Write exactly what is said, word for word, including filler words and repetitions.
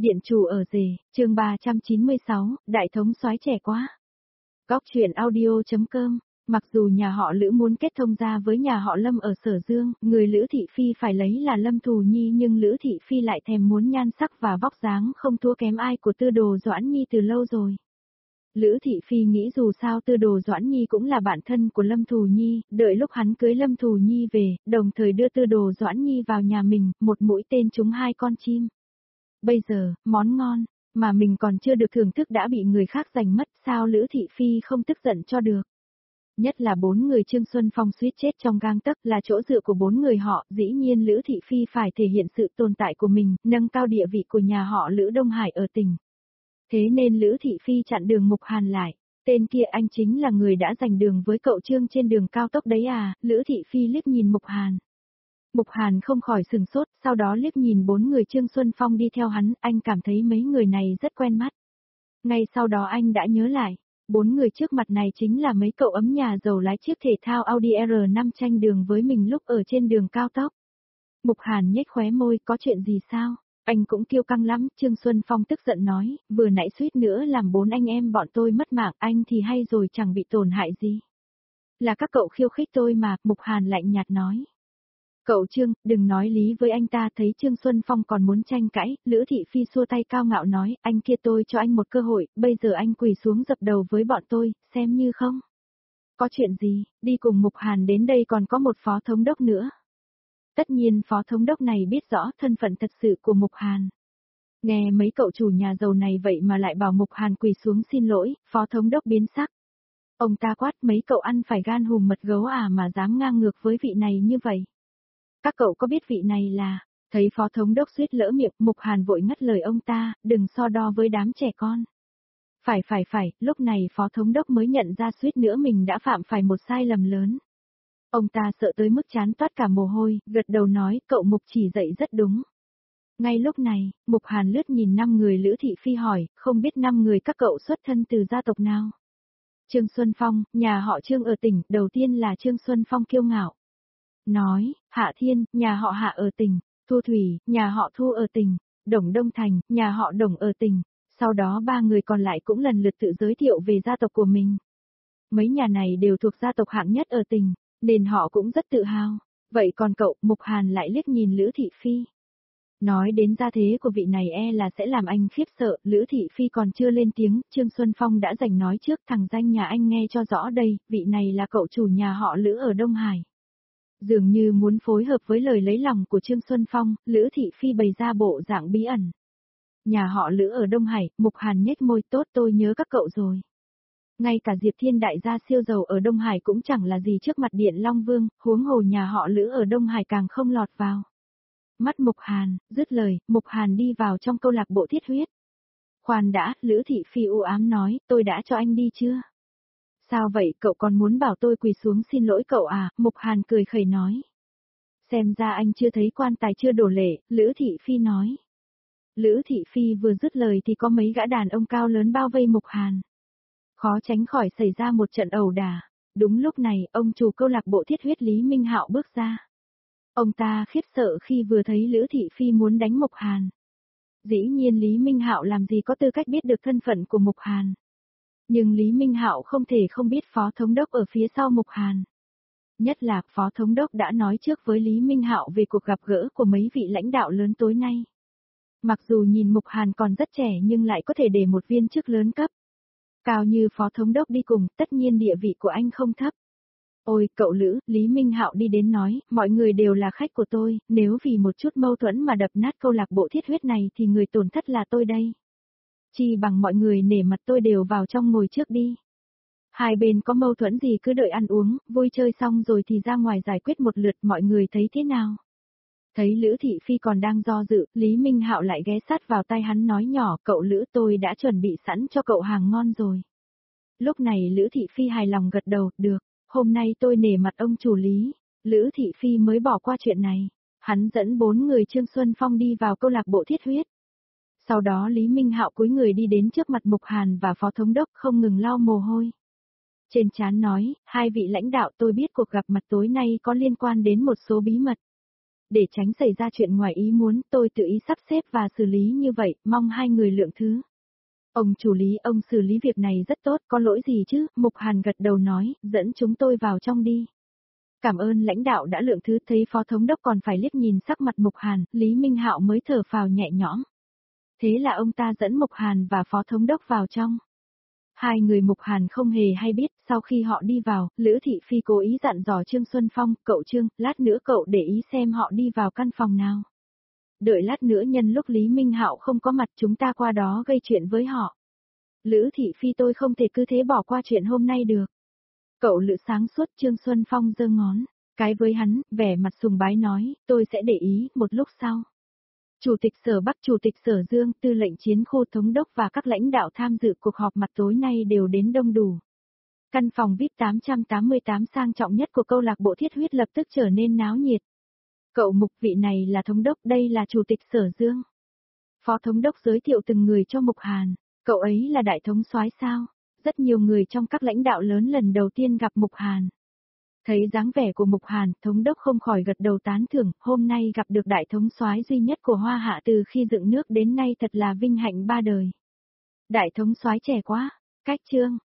Điện chủ ở rể, chương ba trăm chín mươi sáu, đại thống soái trẻ quá. Góc truyện audio chấm com, mặc dù nhà họ Lữ muốn kết thông gia với nhà họ Lâm ở Sở Dương, người Lữ Thị Phi phải lấy là Lâm Thù Nhi nhưng Lữ Thị Phi lại thèm muốn nhan sắc và vóc dáng không thua kém ai của Tư Đồ Doãn Nhi từ lâu rồi. Lữ Thị Phi nghĩ dù sao Tư Đồ Doãn Nhi cũng là bạn thân của Lâm Thù Nhi, đợi lúc hắn cưới Lâm Thù Nhi về, đồng thời đưa Tư Đồ Doãn Nhi vào nhà mình, một mũi tên trúng hai con chim. Bây giờ, món ngon, mà mình còn chưa được thưởng thức đã bị người khác giành mất, sao Lữ Thị Phi không tức giận cho được. Nhất là bốn người Trương Xuân Phong suýt chết trong gang tấc là chỗ dựa của bốn người họ, dĩ nhiên Lữ Thị Phi phải thể hiện sự tồn tại của mình, nâng cao địa vị của nhà họ Lữ Đông Hải ở tỉnh. Thế nên Lữ Thị Phi chặn đường Mục Hàn lại, tên kia anh chính là người đã giành đường với cậu Trương trên đường cao tốc đấy à, Lữ Thị Phi liếc nhìn Mục Hàn. Mục Hàn không khỏi sừng sốt, sau đó liếc nhìn bốn người Trương Xuân Phong đi theo hắn, anh cảm thấy mấy người này rất quen mắt. Ngay sau đó anh đã nhớ lại, bốn người trước mặt này chính là mấy cậu ấm nhà giàu lái chiếc thể thao Audi R năm tranh đường với mình lúc ở trên đường cao tốc. Mục Hàn nhếch khóe môi, có chuyện gì sao? Anh cũng kiêu căng lắm, Trương Xuân Phong tức giận nói, vừa nãy suýt nữa làm bốn anh em bọn tôi mất mạng, anh thì hay rồi chẳng bị tổn hại gì. Là các cậu khiêu khích tôi mà, Mục Hàn lạnh nhạt nói. Cậu Trương, đừng nói lý với anh ta, thấy Trương Xuân Phong còn muốn tranh cãi, Lữ Thị Phi xua tay cao ngạo nói, anh kia tôi cho anh một cơ hội, bây giờ anh quỳ xuống dập đầu với bọn tôi, xem như không. Có chuyện gì, đi cùng Mục Hàn đến đây còn có một phó thống đốc nữa. Tất nhiên phó thống đốc này biết rõ thân phận thật sự của Mục Hàn. Nghe mấy cậu chủ nhà giàu này vậy mà lại bảo Mục Hàn quỳ xuống xin lỗi, phó thống đốc biến sắc. Ông ta quát, mấy cậu ăn phải gan hùm mật gấu à mà dám ngang ngược với vị này như vậy. Các cậu có biết vị này là, thấy phó thống đốc suýt lỡ miệng, Mục Hàn vội ngắt lời ông ta, đừng so đo với đám trẻ con. Phải phải phải, lúc này phó thống đốc mới nhận ra suýt nữa mình đã phạm phải một sai lầm lớn. Ông ta sợ tới mức chán toát cả mồ hôi, gật đầu nói, cậu Mục chỉ dạy rất đúng. Ngay lúc này, Mục Hàn lướt nhìn năm người Lữ Thị Phi hỏi, không biết năm người các cậu xuất thân từ gia tộc nào? Trương Xuân Phong, nhà họ Trương ở tỉnh, đầu tiên là Trương Xuân Phong kiêu ngạo. Nói, Hạ Thiên, nhà họ Hạ ở tỉnh, Thu Thủy, nhà họ Thu ở tỉnh, Đồng Đông Thành, nhà họ Đồng ở tỉnh, sau đó ba người còn lại cũng lần lượt tự giới thiệu về gia tộc của mình. Mấy nhà này đều thuộc gia tộc hạng nhất ở tỉnh, nên họ cũng rất tự hào. Vậy còn cậu, Mục Hàn lại liếc nhìn Lữ Thị Phi. Nói đến gia thế của vị này e là sẽ làm anh khiếp sợ, Lữ Thị Phi còn chưa lên tiếng, Trương Xuân Phong đã giành nói trước, thằng danh nhà anh nghe cho rõ đây, vị này là cậu chủ nhà họ Lữ ở Đông Hải. Dường như muốn phối hợp với lời lấy lòng của Trương Xuân Phong, Lữ Thị Phi bày ra bộ dạng bí ẩn. Nhà họ Lữ ở Đông Hải, Mục Hàn nhếch môi, tốt, tôi nhớ các cậu rồi. Ngay cả Diệp Thiên đại gia siêu giàu ở Đông Hải cũng chẳng là gì trước mặt Điện Long Vương, huống hồ nhà họ Lữ ở Đông Hải càng không lọt vào mắt Mục Hàn. Dứt lời, Mục Hàn đi vào trong câu lạc bộ thiết huyết. Khoan đã, Lữ Thị Phi u ám nói, tôi đã cho anh đi chưa? Sao vậy, cậu còn muốn bảo tôi quỳ xuống xin lỗi cậu à? Mục Hàn cười khẩy nói. Xem ra anh chưa thấy quan tài chưa đổ lệ, Lữ Thị Phi nói. Lữ Thị Phi vừa dứt lời thì có mấy gã đàn ông cao lớn bao vây Mục Hàn. Khó tránh khỏi xảy ra một trận ẩu đả. Đúng lúc này, ông chủ câu lạc bộ thiết huyết Lý Minh Hạo bước ra. Ông ta khiếp sợ khi vừa thấy Lữ Thị Phi muốn đánh Mục Hàn. Dĩ nhiên Lý Minh Hạo làm gì có tư cách biết được thân phận của Mục Hàn. Nhưng Lý Minh Hạo không thể không biết phó thống đốc ở phía sau Mục Hàn. Nhất là phó thống đốc đã nói trước với Lý Minh Hạo về cuộc gặp gỡ của mấy vị lãnh đạo lớn tối nay. Mặc dù nhìn Mục Hàn còn rất trẻ nhưng lại có thể để một viên chức lớn cấp cao như phó thống đốc đi cùng, tất nhiên địa vị của anh không thấp. Ôi, cậu Lữ, Lý Minh Hạo đi đến nói, mọi người đều là khách của tôi, nếu vì một chút mâu thuẫn mà đập nát câu lạc bộ thiết huyết này thì người tổn thất là tôi đây. Chi bằng mọi người nể mặt tôi đều vào trong ngồi trước đi. Hai bên có mâu thuẫn gì cứ đợi ăn uống, vui chơi xong rồi thì ra ngoài giải quyết một lượt, mọi người thấy thế nào? Thấy Lữ Thị Phi còn đang do dự, Lý Minh Hạo lại ghé sát vào tai hắn nói nhỏ, cậu Lữ, tôi đã chuẩn bị sẵn cho cậu hàng ngon rồi. Lúc này Lữ Thị Phi hài lòng gật đầu, được, hôm nay tôi nể mặt ông chủ Lý. Lữ Thị Phi mới bỏ qua chuyện này. Hắn dẫn bốn người Trương Xuân Phong đi vào câu lạc bộ thiết huyết. Sau đó Lý Minh Hạo cúi người đi đến trước mặt Mục Hàn và phó thống đốc không ngừng lau mồ hôi. Trên trán nói, hai vị lãnh đạo, tôi biết cuộc gặp mặt tối nay có liên quan đến một số bí mật. Để tránh xảy ra chuyện ngoài ý muốn, tôi tự ý sắp xếp và xử lý như vậy, mong hai người lượng thứ. Ông chủ Lý, ông xử lý việc này rất tốt, có lỗi gì chứ? Mục Hàn gật đầu nói, dẫn chúng tôi vào trong đi. Cảm ơn lãnh đạo đã lượng thứ, thấy phó thống đốc còn phải liếc nhìn sắc mặt Mục Hàn, Lý Minh Hạo mới thở phào nhẹ nhõm. Thế là ông ta dẫn Mục Hàn và phó thống đốc vào trong. Hai người Mục Hàn không hề hay biết, sau khi họ đi vào, Lữ Thị Phi cố ý dặn dò Trương Xuân Phong, cậu Trương, lát nữa cậu để ý xem họ đi vào căn phòng nào. Đợi lát nữa nhân lúc Lý Minh Hạo không có mặt chúng ta qua đó gây chuyện với họ. Lữ Thị Phi tôi không thể cứ thế bỏ qua chuyện hôm nay được. Cậu Lữ sáng suốt, Trương Xuân Phong giơ ngón cái với hắn, vẻ mặt sùng bái nói, tôi sẽ để ý, một lúc sau. Chủ tịch Sở Bắc, Chủ tịch Sở Dương, Tư lệnh chiến khu thống đốc và các lãnh đạo tham dự cuộc họp mặt tối nay đều đến đông đủ. Căn phòng vi ai pi tám trăm tám mươi tám sang trọng nhất của câu lạc bộ Thiết Huyết lập tức trở nên náo nhiệt. Cậu Mục, vị này là thống đốc, đây là Chủ tịch Sở Dương. Phó thống đốc giới thiệu từng người cho Mục Hàn, cậu ấy là đại thống soái sao? Rất nhiều người trong các lãnh đạo lớn lần đầu tiên gặp Mục Hàn. Thấy dáng vẻ của Mục Hàn, thống đốc không khỏi gật đầu tán thưởng, hôm nay gặp được đại thống soái duy nhất của Hoa Hạ từ khi dựng nước đến nay thật là vinh hạnh ba đời. Đại thống soái trẻ quá, cách Trương,